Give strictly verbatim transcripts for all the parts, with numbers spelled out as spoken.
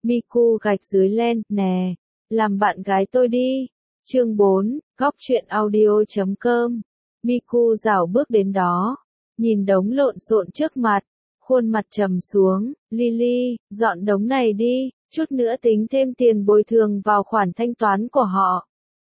Miku gạch dưới len, nè, làm bạn gái tôi đi. Chương bốn, góc truyện audio chấm com. Miku rảo bước đến đó, nhìn đống lộn xộn trước mặt, khuôn mặt trầm xuống, Lily, dọn đống này đi, chút nữa tính thêm tiền bồi thường vào khoản thanh toán của họ.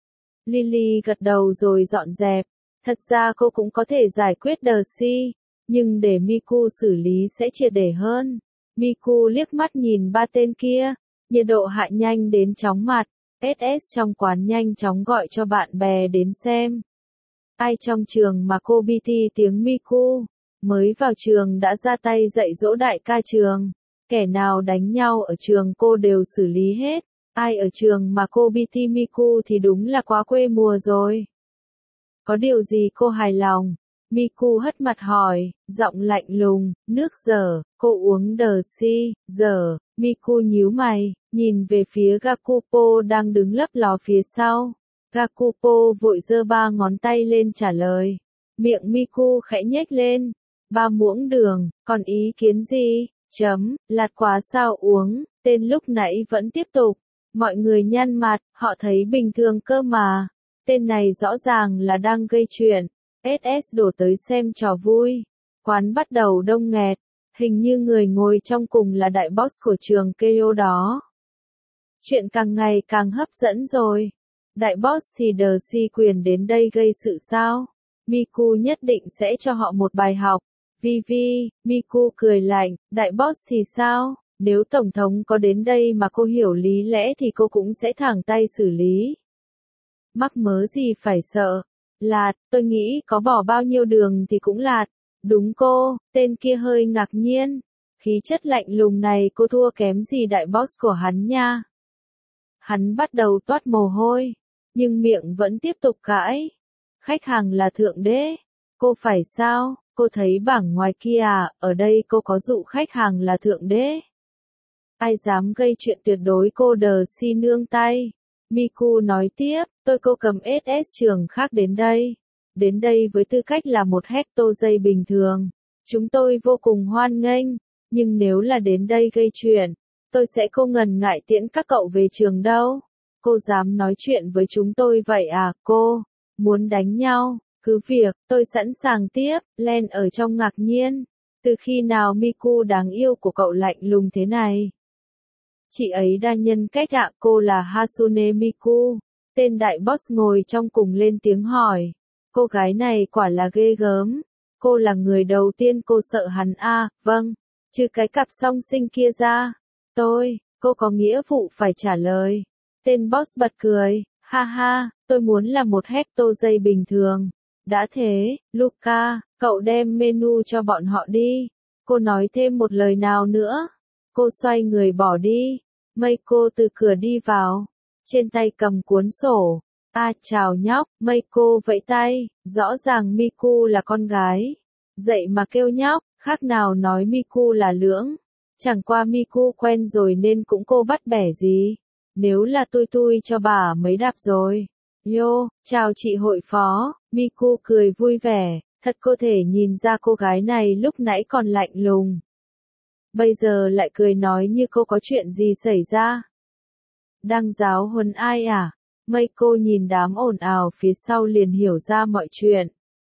Lily gật đầu rồi dọn dẹp, thật ra cô cũng có thể giải quyết Darcy, nhưng để Miku xử lý sẽ triệt để hơn. Miku liếc mắt nhìn ba tên kia, nhiệt độ hạ nhanh đến chóng mặt, ét ét trong quán nhanh chóng gọi cho bạn bè đến xem. Ai trong trường mà cô bê tê tiếng Miku, mới vào trường đã ra tay dạy dỗ đại ca trường, kẻ nào đánh nhau ở trường cô đều xử lý hết, ai ở trường mà cô bê tê Miku thì đúng là quá quê mùa rồi. Có điều gì cô hài lòng? Miku hất mặt hỏi, giọng lạnh lùng, nước dở, cô uống Darcy, dở, Miku nhíu mày, nhìn về phía Gakupo đang đứng lấp ló phía sau. Gakupo vội giơ ba ngón tay lên trả lời. Miệng Miku khẽ nhếch lên. Ba muỗng đường, còn ý kiến gì? Chấm, lạt quá sao uống, tên lúc nãy vẫn tiếp tục. Mọi người nhăn mặt, họ thấy bình thường cơ mà. Tên này rõ ràng là đang gây chuyện. ét ét đổ tới xem trò vui. Quán bắt đầu đông nghẹt. Hình như người ngồi trong cùng là đại boss của trường Keio đó. Chuyện càng ngày càng hấp dẫn rồi. Đại boss thì Darcy quyền đến đây gây sự sao? Miku nhất định sẽ cho họ một bài học. Vivi, Miku cười lạnh, đại boss thì sao? Nếu tổng thống có đến đây mà cô hiểu lý lẽ thì cô cũng sẽ thẳng tay xử lý. Mắc mớ gì phải sợ? Lạt, tôi nghĩ có bỏ bao nhiêu đường thì cũng lạt. Đúng cô, tên kia hơi ngạc nhiên. Khí chất lạnh lùng này cô thua kém gì đại boss của hắn nha. Hắn bắt đầu toát mồ hôi, nhưng miệng vẫn tiếp tục cãi. Khách hàng là thượng đế. Cô phải sao? Cô thấy bảng ngoài kia à, ở đây cô có dụ khách hàng là thượng đế. Ai dám gây chuyện tuyệt đối cô Darcy nương tay. Miku nói tiếp, tôi cô cầm ét ét trường khác đến đây. Đến đây với tư cách là một hecto dây bình thường. Chúng tôi vô cùng hoan nghênh, nhưng nếu là đến đây gây chuyện, tôi sẽ không ngần ngại tiễn các cậu về trường đâu. Cô dám nói chuyện với chúng tôi vậy à, cô? Muốn đánh nhau? Cứ việc, tôi sẵn sàng tiếp. Len ở trong ngạc nhiên. Từ khi nào Miku đáng yêu của cậu lạnh lùng thế này? Chị ấy đa nhân cách ạ, cô là Hasune Miku. Tên đại boss ngồi trong cùng lên tiếng hỏi. Cô gái này quả là ghê gớm. Cô là người đầu tiên cô sợ hắn à, vâng. Trừ cái cặp song sinh kia ra. Tôi, cô có nghĩa vụ phải trả lời. Tên boss bật cười, ha ha, tôi muốn là một hecto dây bình thường. Đã thế, Luca, cậu đem menu cho bọn họ đi. Cô nói thêm một lời nào nữa. Cô xoay người bỏ đi. Meiko từ cửa đi vào. Trên tay cầm cuốn sổ. À chào nhóc, Meiko vẫy tay. Rõ ràng Miku là con gái. Dậy mà kêu nhóc, khác nào nói Miku là lưỡng. Chẳng qua Miku quen rồi nên cũng cô bắt bẻ gì. Nếu là tôi tui cho bà mấy đạp rồi. Yo, chào chị hội phó. Miku cười vui vẻ. Thật có thể nhìn ra cô gái này lúc nãy còn lạnh lùng. Bây giờ lại cười nói như cô có chuyện gì xảy ra. Đang giáo huấn ai à? Meiko nhìn đám ồn ào phía sau liền hiểu ra mọi chuyện.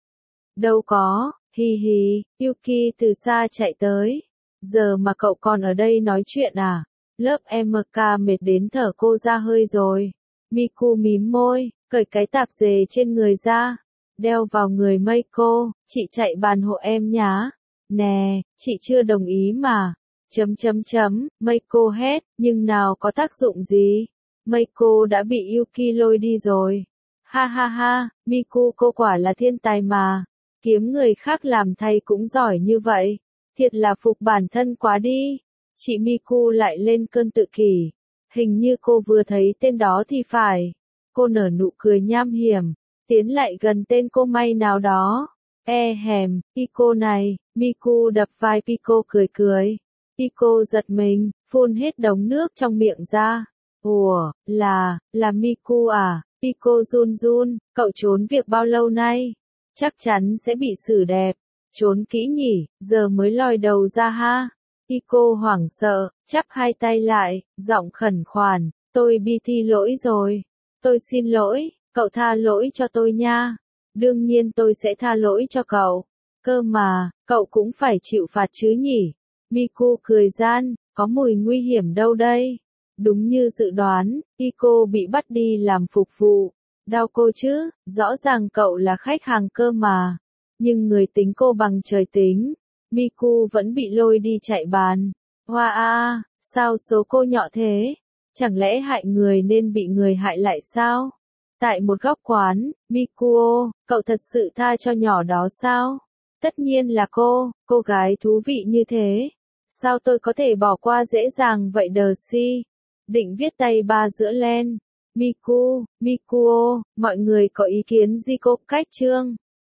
Đâu có, hi hi, Yuki từ xa chạy tới. Giờ mà cậu còn ở đây nói chuyện à? Lớp em ca mệt đến thở cô ra hơi rồi. Miku mím môi, cởi cái tạp dề trên người ra. Đeo vào người Meiko, chị chạy bàn hộ em nhá. Nè, chị chưa đồng ý mà. Chấm chấm chấm, Meiko hét, nhưng nào có tác dụng gì. Meiko đã bị Yuki lôi đi rồi. Ha ha ha, Miku cô quả là thiên tài mà. Kiếm người khác làm thay cũng giỏi như vậy. Thiệt là phục bản thân quá đi. Chị Miku lại lên cơn tự kỷ. Hình như cô vừa thấy tên đó thì phải. Cô nở nụ cười nham hiểm. Tiến lại gần tên cô may nào đó. E hèm, Pico này. Miku đập vai Pico cười cười. Pico giật mình, phun hết đống nước trong miệng ra. Ủa, là, là Miku à? Pico run run, cậu trốn việc bao lâu nay? Chắc chắn sẽ bị xử đẹp. Trốn kỹ nhỉ, giờ mới lòi đầu ra ha. Iko hoảng sợ, chắp hai tay lại, giọng khẩn khoản, tôi bi thi lỗi rồi. Tôi xin lỗi, cậu tha lỗi cho tôi nha. Đương nhiên tôi sẽ tha lỗi cho cậu. Cơ mà, cậu cũng phải chịu phạt chứ nhỉ? Miku cười gian, có mùi nguy hiểm đâu đây. Đúng như dự đoán, Iko bị bắt đi làm phục vụ. Đau cô chứ, rõ ràng cậu là khách hàng cơ mà. Nhưng người tính cô bằng trời tính. Miku vẫn bị lôi đi chạy bàn. Hoa a, sao số cô nhỏ thế? Chẳng lẽ hại người nên bị người hại lại sao? Tại một góc quán, Mikuo, cậu thật sự tha cho nhỏ đó sao? Tất nhiên là cô, cô gái thú vị như thế. Sao tôi có thể bỏ qua dễ dàng vậy đờ si? Định viết tay ba giữa len. Miku, Mikuo, mọi người có ý kiến gì cô cách chương?